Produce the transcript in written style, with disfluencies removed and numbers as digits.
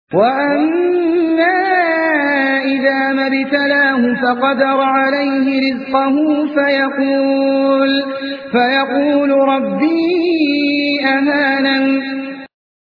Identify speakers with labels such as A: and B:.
A: وأما إذا ما ابتلاه فقدر عليه رزقه فيقول ربي أهانن